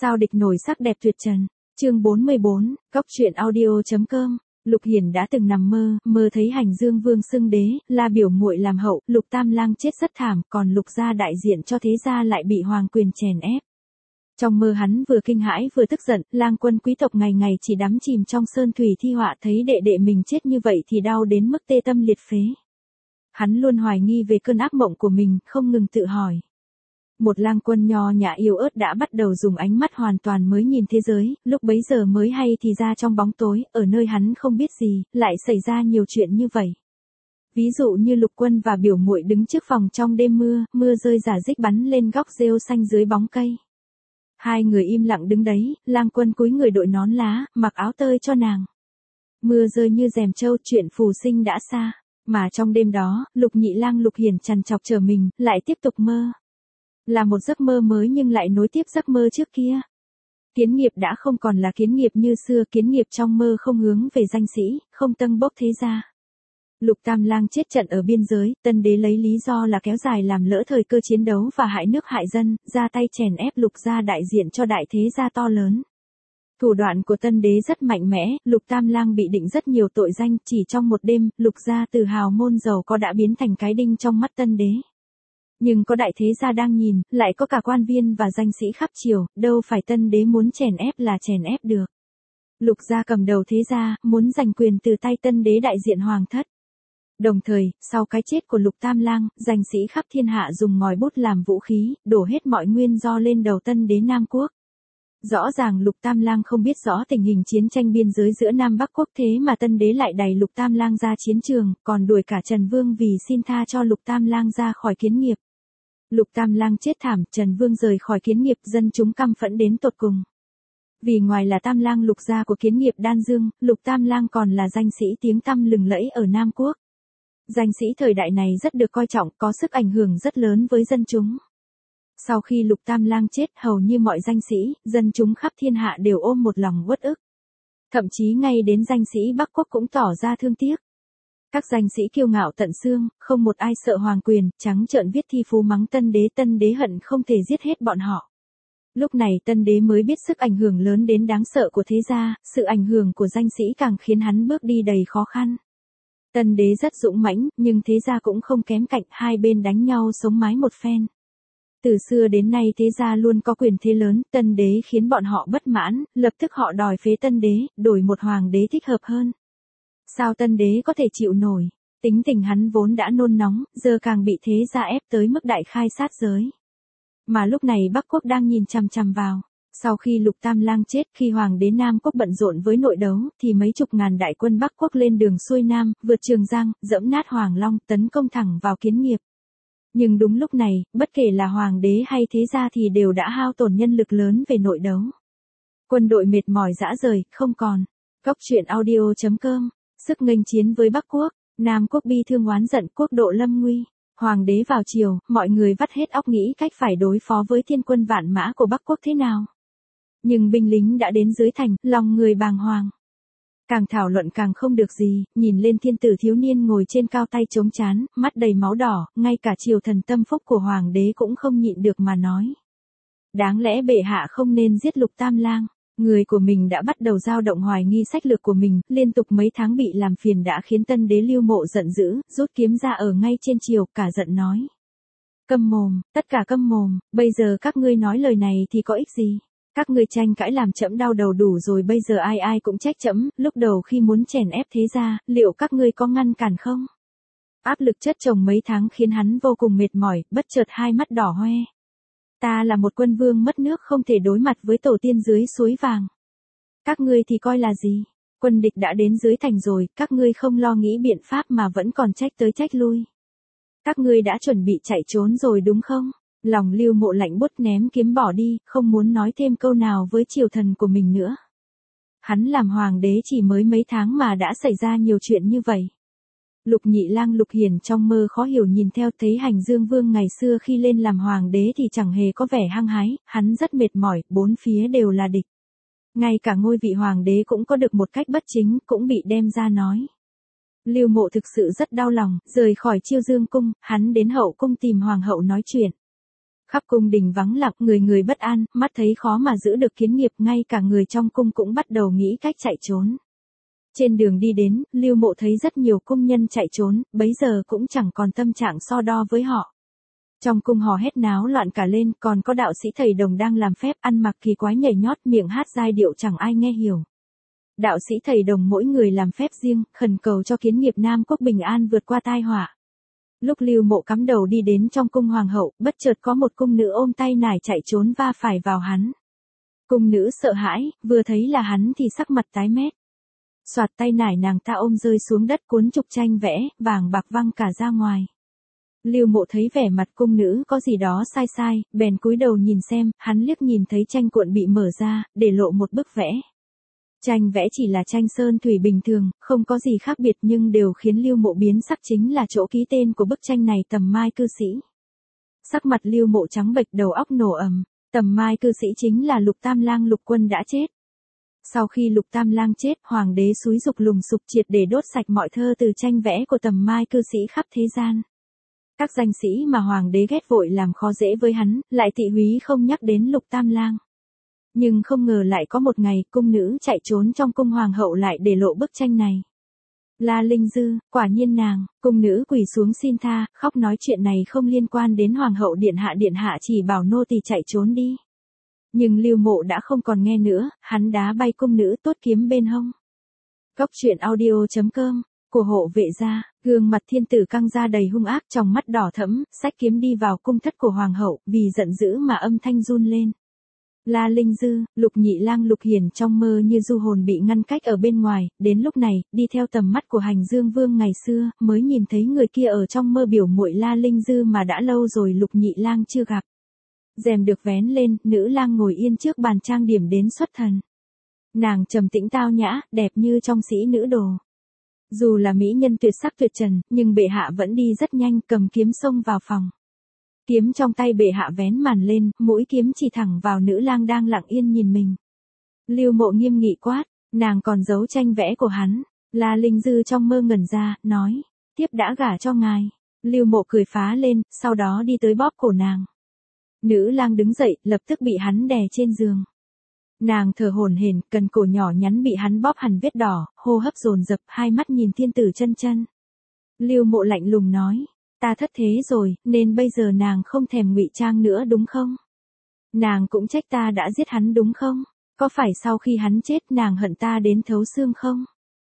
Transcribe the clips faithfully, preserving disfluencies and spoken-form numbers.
Sao địch nổi sắc đẹp tuyệt trần. Chương bốn mươi bốn, Góc truyện audio chấm com. Lục Hiển đã từng nằm mơ, mơ thấy Hành Dương Vương xưng đế, là biểu muội làm hậu, Lục Tam Lang chết rất thảm, còn Lục gia đại diện cho thế gia lại bị hoàng quyền chèn ép. Trong mơ hắn vừa kinh hãi vừa tức giận, lang quân quý tộc ngày ngày chỉ đắm chìm trong sơn thủy thi họa, thấy đệ đệ mình chết như vậy thì đau đến mức tê tâm liệt phế. Hắn luôn hoài nghi về cơn ác mộng của mình, không ngừng tự hỏi. Một lang quân nho nhã yếu ớt đã bắt đầu dùng ánh mắt hoàn toàn mới nhìn thế giới, lúc bấy giờ mới hay thì ra trong bóng tối, ở nơi hắn không biết gì, lại xảy ra nhiều chuyện như vậy. Ví dụ như Lục Quân và biểu muội đứng trước phòng trong đêm mưa, mưa rơi rả rích bắn lên góc rêu xanh dưới bóng cây. Hai người im lặng đứng đấy, lang quân cúi người đội nón lá, mặc áo tơi cho nàng. Mưa rơi như rèm trâu, chuyện phù sinh đã xa. Mà trong đêm đó, Lục Nhị Lang Lục Hiển trằn trọc chờ mình, lại tiếp tục mơ. Là một giấc mơ mới nhưng lại nối tiếp giấc mơ trước kia. Kiến nghiệp đã không còn là kiến nghiệp như xưa, kiến nghiệp trong mơ không hướng về danh sĩ, không tâng bốc thế gia. Lục Tam Lang chết trận ở biên giới, Tân Đế lấy lý do là kéo dài làm lỡ thời cơ chiến đấu và hại nước hại dân, ra tay chèn ép Lục gia đại diện cho đại thế gia to lớn. Thủ đoạn của Tân Đế rất mạnh mẽ, Lục Tam Lang bị định rất nhiều tội danh, chỉ trong một đêm, Lục gia từ hào môn giàu có đã biến thành cái đinh trong mắt Tân Đế. Nhưng có đại thế gia đang nhìn, lại có cả quan viên và danh sĩ khắp triều, đâu phải Tân Đế muốn chèn ép là chèn ép được. Lục gia cầm đầu thế gia, muốn giành quyền từ tay Tân Đế đại diện hoàng thất. Đồng thời, sau cái chết của Lục Tam Lang, danh sĩ khắp thiên hạ dùng ngòi bút làm vũ khí, đổ hết mọi nguyên do lên đầu Tân Đế Nam Quốc. Rõ ràng Lục Tam Lang không biết rõ tình hình chiến tranh biên giới giữa Nam Bắc quốc, thế mà Tân Đế lại đày Lục Tam Lang ra chiến trường, còn đuổi cả Trần Vương vì xin tha cho Lục Tam Lang ra khỏi kiến nghiệp. Lục Tam Lang chết thảm, Trần Vương rời khỏi kiến nghiệp, dân chúng căm phẫn đến tột cùng. Vì ngoài là Tam Lang Lục gia của kiến nghiệp Đan Dương, Lục Tam Lang còn là danh sĩ tiếng tăm lừng lẫy ở Nam Quốc. Danh sĩ thời đại này rất được coi trọng, có sức ảnh hưởng rất lớn với dân chúng. Sau khi Lục Tam Lang chết, hầu như mọi danh sĩ, dân chúng khắp thiên hạ đều ôm một lòng uất ức. Thậm chí ngay đến danh sĩ Bắc Quốc cũng tỏ ra thương tiếc. Các danh sĩ kiêu ngạo tận xương, không một ai sợ hoàng quyền, trắng trợn viết thi phú mắng Tân Đế, Tân Đế hận không thể giết hết bọn họ. Lúc này Tân Đế mới biết sức ảnh hưởng lớn đến đáng sợ của thế gia, sự ảnh hưởng của danh sĩ càng khiến hắn bước đi đầy khó khăn. Tân Đế rất dũng mãnh, nhưng thế gia cũng không kém cạnh, hai bên đánh nhau sống mái một phen. Từ xưa đến nay thế gia luôn có quyền thế lớn, Tân Đế khiến bọn họ bất mãn, lập tức họ đòi phế Tân Đế, đổi một hoàng đế thích hợp hơn. Sao Tân Đế có thể chịu nổi? Tính tình hắn vốn đã nôn nóng, giờ càng bị thế gia ép tới mức đại khai sát giới. Mà lúc này Bắc Quốc đang nhìn chằm chằm vào. Sau khi Lục Tam Lang chết, khi hoàng đế Nam Quốc bận rộn với nội đấu, thì mấy chục ngàn đại quân Bắc Quốc lên đường xuôi Nam, vượt Trường Giang, dẫm nát Hoàng Long, tấn công thẳng vào kiến nghiệp. Nhưng đúng lúc này, bất kể là hoàng đế hay thế gia thì đều đã hao tổn nhân lực lớn về nội đấu. Quân đội mệt mỏi rã rời, không còn. Góc truyện audio chấm com. Sức nghênh chiến với Bắc Quốc, Nam Quốc bi thương oán giận, quốc độ lâm nguy. Hoàng đế vào triều, mọi người vắt hết óc nghĩ cách phải đối phó với thiên quân vạn mã của Bắc Quốc thế nào. Nhưng binh lính đã đến dưới thành, lòng người bàng hoàng. Càng thảo luận càng không được gì, nhìn lên thiên tử thiếu niên ngồi trên cao tay chống chán, mắt đầy máu đỏ, ngay cả triều thần tâm phúc của hoàng đế cũng không nhịn được mà nói. Đáng lẽ bệ hạ không nên giết Lục Tam Lang. Người của mình đã bắt đầu dao động hoài nghi sách lược của mình, liên tục mấy tháng bị làm phiền đã khiến Tân Đế Lưu Mộ giận dữ, rút kiếm ra ở ngay trên triều, cả giận nói. Câm mồm, tất cả câm mồm, bây giờ các ngươi nói lời này thì có ích gì? Các ngươi tranh cãi làm trẫm đau đầu đủ rồi, bây giờ ai ai cũng trách trẫm, lúc đầu khi muốn chèn ép thế gia, liệu các ngươi có ngăn cản không? Áp lực chất chồng mấy tháng khiến hắn vô cùng mệt mỏi, bất chợt hai mắt đỏ hoe. Ta là một quân vương mất nước không thể đối mặt với tổ tiên dưới suối vàng. Các ngươi thì coi là gì? Quân địch đã đến dưới thành rồi, các ngươi không lo nghĩ biện pháp mà vẫn còn trách tới trách lui. Các ngươi đã chuẩn bị chạy trốn rồi đúng không? Lòng Lưu Mộ lạnh buốt, ném kiếm bỏ đi, không muốn nói thêm câu nào với triều thần của mình nữa. Hắn làm hoàng đế chỉ mới mấy tháng mà đã xảy ra nhiều chuyện như vậy. Lục Nhị Lang Lục Hiển trong mơ khó hiểu nhìn theo, thấy Hành Dương Vương ngày xưa khi lên làm hoàng đế thì chẳng hề có vẻ hăng hái, hắn rất mệt mỏi, bốn phía đều là địch. Ngay cả ngôi vị hoàng đế cũng có được một cách bất chính, cũng bị đem ra nói. Lưu Mộ thực sự rất đau lòng, rời khỏi Chiêu Dương cung, hắn đến hậu cung tìm hoàng hậu nói chuyện. Khắp cung đình vắng lặng, người người bất an, mắt thấy khó mà giữ được kiến nghiệp, ngay cả người trong cung cũng bắt đầu nghĩ cách chạy trốn. Trên đường đi đến, Lưu Mộ thấy rất nhiều cung nhân chạy trốn, bấy giờ cũng chẳng còn tâm trạng so đo với họ. Trong cung hò hét náo loạn cả lên, còn có đạo sĩ thầy đồng đang làm phép, ăn mặc kỳ quái nhảy nhót, miệng hát giai điệu chẳng ai nghe hiểu. Đạo sĩ thầy đồng mỗi người làm phép riêng, khẩn cầu cho kiến nghiệp Nam Quốc bình an vượt qua tai họa. Lúc Lưu Mộ cắm đầu đi đến trong cung hoàng hậu, bất chợt có một cung nữ ôm tay nải chạy trốn va phải vào hắn. Cung nữ sợ hãi, vừa thấy là hắn thì sắc mặt tái mét. Soạt, tay nải nàng ta ôm rơi xuống đất, cuốn trục tranh vẽ, vàng bạc văng cả ra ngoài. Lưu Mộ thấy vẻ mặt cung nữ có gì đó sai sai, bèn cúi đầu nhìn xem, hắn liếc nhìn thấy tranh cuộn bị mở ra, để lộ một bức vẽ. Tranh vẽ chỉ là tranh sơn thủy bình thường, không có gì khác biệt, nhưng đều khiến Lưu Mộ biến sắc, chính là chỗ ký tên của bức tranh này, Tầm Mai cư sĩ. Sắc mặt Lưu Mộ trắng bệch, đầu óc nổ ầm. Tầm Mai cư sĩ chính là Lục Tam Lang Lục Quân đã chết. Sau khi Lục Tam Lang chết, hoàng đế xúi giục lùng sục triệt để đốt sạch mọi thơ từ tranh vẽ của Tầm Mai cư sĩ khắp thế gian. Các danh sĩ mà hoàng đế ghét vội làm khó dễ với hắn, lại tị húy không nhắc đến Lục Tam Lang. Nhưng không ngờ lại có một ngày, cung nữ chạy trốn trong cung hoàng hậu lại để lộ bức tranh này. La Linh Dư, quả nhiên nàng, cung nữ quỳ xuống xin tha, khóc nói chuyện này không liên quan đến hoàng hậu điện hạ, điện hạ chỉ bảo nô tỳ chạy trốn đi. Nhưng Lưu Mộ đã không còn nghe nữa, hắn đá bay cung nữ, tốt kiếm bên hông. Góc truyện audio chấm com, của hộ vệ gia, gương mặt thiên tử căng ra đầy hung ác, trong mắt đỏ thẫm, xách kiếm đi vào cung thất của hoàng hậu, vì giận dữ mà âm thanh run lên. La Linh Dư, Lục Nhị Lang Lục Hiền trong mơ như du hồn bị ngăn cách ở bên ngoài, đến lúc này, đi theo tầm mắt của Hành Dương Vương ngày xưa, mới nhìn thấy người kia ở trong mơ, biểu muội La Linh Dư mà đã lâu rồi Lục Nhị Lang chưa gặp. Rèm được vén lên, nữ lang ngồi yên trước bàn trang điểm đến xuất thần. Nàng trầm tĩnh tao nhã, đẹp như trong sĩ nữ đồ. Dù là mỹ nhân tuyệt sắc tuyệt trần, nhưng bệ hạ vẫn đi rất nhanh, cầm kiếm xông vào phòng. Kiếm trong tay bệ hạ vén màn lên, mũi kiếm chỉ thẳng vào nữ lang đang lặng yên nhìn mình. Lưu Mộ nghiêm nghị quát, nàng còn giấu tranh vẽ của hắn. La Linh Dư trong mơ ngẩn ra, nói, tiếp đã gả cho ngài. Lưu Mộ cười phá lên, sau đó đi tới bóp cổ nàng. Nữ lang đứng dậy, lập tức bị hắn đè trên giường. Nàng thở hổn hển, cần cổ nhỏ nhắn bị hắn bóp hẳn vết đỏ, hô hấp dồn dập, hai mắt nhìn thiên tử chân chân. Lưu Mộ lạnh lùng nói, ta thất thế rồi, nên bây giờ nàng không thèm ngụy trang nữa đúng không? Nàng cũng trách ta đã giết hắn đúng không? Có phải sau khi hắn chết nàng hận ta đến thấu xương không?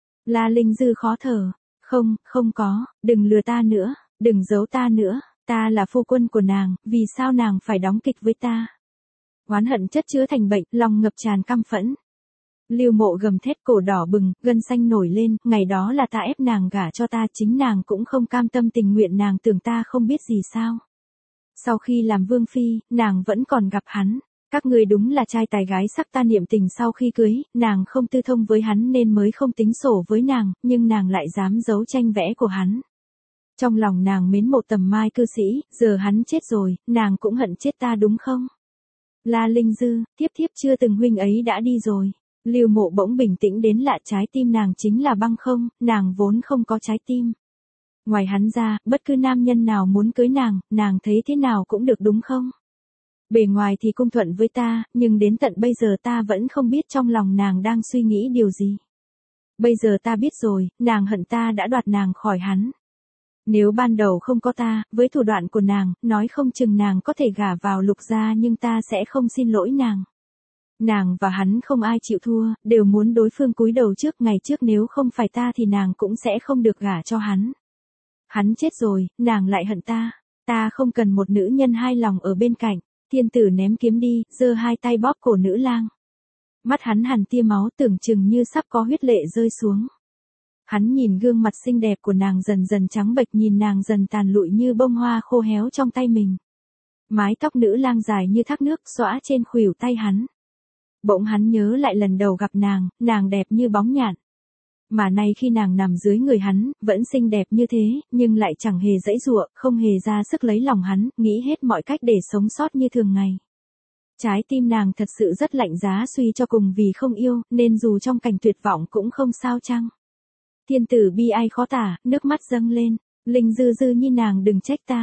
La Linh Dư khó thở, không, không có, đừng lừa ta nữa, đừng giấu ta nữa, ta là phu quân của nàng, vì sao nàng phải đóng kịch với ta? Oán hận chất chứa thành bệnh, lòng ngập tràn căm phẫn. Lưu Mộ gầm thét, cổ đỏ bừng, gân xanh nổi lên, ngày đó là ta ép nàng gả cho ta, chính nàng cũng không cam tâm tình nguyện, nàng tưởng ta không biết gì sao? Sau khi làm vương phi, nàng vẫn còn gặp hắn. Các người đúng là trai tài gái sắc, ta niệm tình sau khi cưới, nàng không tư thông với hắn nên mới không tính sổ với nàng, nhưng nàng lại dám giấu tranh vẽ của hắn. Trong lòng nàng mến mộ Tầm Mai cư sĩ, giờ hắn chết rồi, nàng cũng hận chết ta đúng không? La Linh Dư, thiếp thiếp chưa từng huynh ấy đã đi rồi. Lưu Mộ bỗng bình tĩnh đến lạ, trái tim nàng chính là băng không, nàng vốn không có trái tim. Ngoài hắn ra, bất cứ nam nhân nào muốn cưới nàng, nàng thấy thế nào cũng được đúng không? Bề ngoài thì cung thuận với ta, nhưng đến tận bây giờ ta vẫn không biết trong lòng nàng đang suy nghĩ điều gì. Bây giờ ta biết rồi, nàng hận ta đã đoạt nàng khỏi hắn. Nếu ban đầu không có ta, với thủ đoạn của nàng, nói không chừng nàng có thể gả vào Lục gia, nhưng ta sẽ không xin lỗi nàng. Nàng và hắn không ai chịu thua, đều muốn đối phương cúi đầu trước, ngày trước nếu không phải ta thì nàng cũng sẽ không được gả cho hắn. Hắn chết rồi, nàng lại hận ta, ta không cần một nữ nhân hai lòng ở bên cạnh. Thiên tử ném kiếm đi, giơ hai tay bóp cổ nữ lang. Mắt hắn hằn tia máu, tưởng chừng như sắp có huyết lệ rơi xuống. Hắn nhìn gương mặt xinh đẹp của nàng dần dần trắng bệch, nhìn nàng dần tàn lụi như bông hoa khô héo trong tay mình. Mái tóc nữ lang dài như thác nước xõa trên khuỷu tay hắn. Bỗng hắn nhớ lại lần đầu gặp nàng, nàng đẹp như bóng nhạn. Mà nay khi nàng nằm dưới người hắn, vẫn xinh đẹp như thế, nhưng lại chẳng hề giãy giụa, không hề ra sức lấy lòng hắn, nghĩ hết mọi cách để sống sót như thường ngày. Trái tim nàng thật sự rất lạnh giá, suy cho cùng vì không yêu, nên dù trong cảnh tuyệt vọng cũng không sao chăng. Thiên tử bi ai khó tả, nước mắt dâng lên. Linh Dư Dư, như nàng đừng trách ta.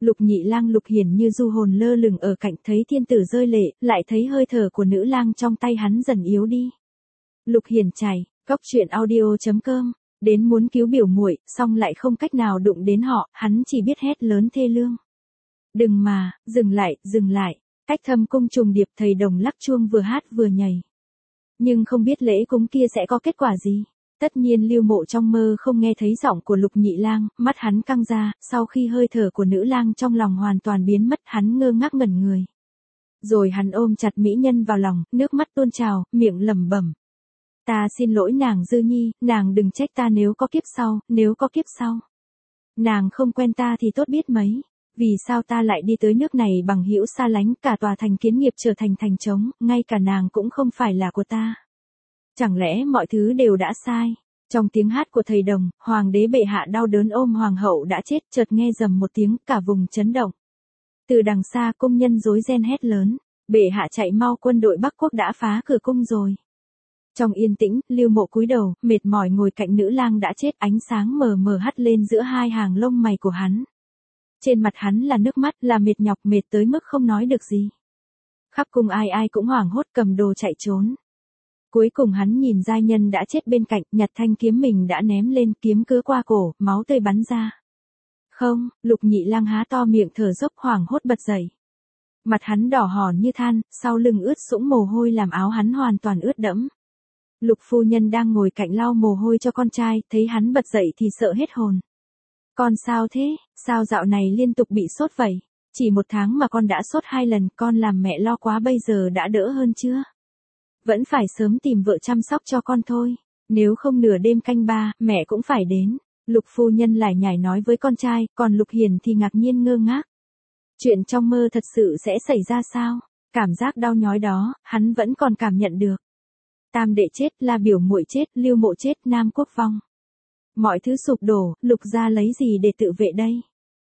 Lục Nhị Lang Lục Hiển như du hồn lơ lửng ở cạnh, thấy thiên tử rơi lệ, lại thấy hơi thở của nữ lang trong tay hắn dần yếu đi. Lục Hiển chảy, cốc truyện audio chấm com, đến muốn cứu biểu muội, song lại không cách nào đụng đến họ, hắn chỉ biết hét lớn thê lương. Đừng mà, dừng lại, dừng lại. Cách thâm cung trùng điệp, thầy đồng lắc chuông vừa hát vừa nhảy. Nhưng không biết lễ cúng kia sẽ có kết quả gì. Tất nhiên Lưu Mộ trong mơ không nghe thấy giọng của Lục Nhị Lang, mắt hắn căng ra, sau khi hơi thở của nữ lang trong lòng hoàn toàn biến mất, hắn ngơ ngác ngẩn người. Rồi hắn ôm chặt mỹ nhân vào lòng, nước mắt tuôn trào, miệng lẩm bẩm. Ta xin lỗi nàng Dư Nhi, nàng đừng trách ta nếu có kiếp sau, nếu có kiếp sau. Nàng không quen ta thì tốt biết mấy. Vì sao ta lại đi tới nước này bằng hữu xa lánh, cả tòa thành Kiến Nghiệp trở thành thành trống, ngay cả nàng cũng không phải là của ta. Chẳng lẽ mọi thứ đều đã sai? Trong tiếng hát của thầy đồng, hoàng đế bệ hạ đau đớn ôm hoàng hậu đã chết, chợt nghe rầm một tiếng, cả vùng chấn động. Từ đằng xa cung nhân rối ren hét lớn, bệ hạ chạy mau, quân đội Bắc Quốc đã phá cửa cung rồi. Trong yên tĩnh, Lưu Mộ cúi đầu, mệt mỏi ngồi cạnh nữ lang đã chết, ánh sáng mờ mờ hắt lên giữa hai hàng lông mày của hắn. Trên mặt hắn là nước mắt, là mệt nhọc, mệt tới mức không nói được gì. Khắp cung ai ai cũng hoảng hốt cầm đồ chạy trốn. Cuối cùng hắn nhìn giai nhân đã chết bên cạnh, nhặt thanh kiếm mình đã ném lên, kiếm cứa qua cổ, máu tươi bắn ra. Không, Lục Nhị Lang há to miệng thở dốc, hoảng hốt bật dậy. Mặt hắn đỏ hòn như than, sau lưng ướt sũng mồ hôi làm áo hắn hoàn toàn ướt đẫm. Lục phu nhân đang ngồi cạnh lau mồ hôi cho con trai, thấy hắn bật dậy thì sợ hết hồn. Con sao thế, sao dạo này liên tục bị sốt vậy? Chỉ một tháng mà con đã sốt hai lần, con làm mẹ lo quá, bây giờ đã đỡ hơn chưa? Vẫn phải sớm tìm vợ chăm sóc cho con thôi, nếu không nửa đêm canh ba, mẹ cũng phải đến. Lục phu nhân lải nhải nói với con trai, còn Lục Hiển thì ngạc nhiên ngơ ngác. Chuyện trong mơ thật sự sẽ xảy ra sao? Cảm giác đau nhói đó, hắn vẫn còn cảm nhận được. Tam đệ chết, La biểu muội chết, Lưu Mộ chết, Nam Quốc vong. Mọi thứ sụp đổ, Lục gia lấy gì để tự vệ đây?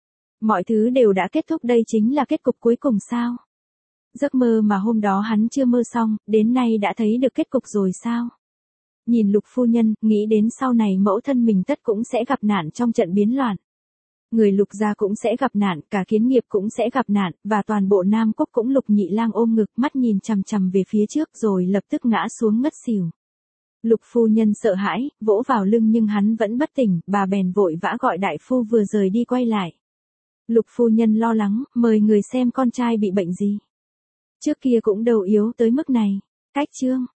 Mọi thứ đều đã kết thúc, đây chính là kết cục cuối cùng sao? Giấc mơ mà hôm đó hắn chưa mơ xong, đến nay đã thấy được kết cục rồi sao? Nhìn Lục phu nhân, nghĩ đến sau này mẫu thân mình tất cũng sẽ gặp nạn trong trận biến loạn. Người Lục gia cũng sẽ gặp nạn, cả Kiến Nghiệp cũng sẽ gặp nạn, và toàn bộ Nam Quốc cũng. Lục Nhị Lang ôm ngực, mắt nhìn chằm chằm về phía trước rồi lập tức ngã xuống ngất xỉu. Lục phu nhân sợ hãi, vỗ vào lưng nhưng hắn vẫn bất tỉnh, bà bèn vội vã gọi đại phu vừa rời đi quay lại. Lục phu nhân lo lắng, mời người xem con trai bị bệnh gì. Trước kia cũng đâu yếu tới mức này. Cách chương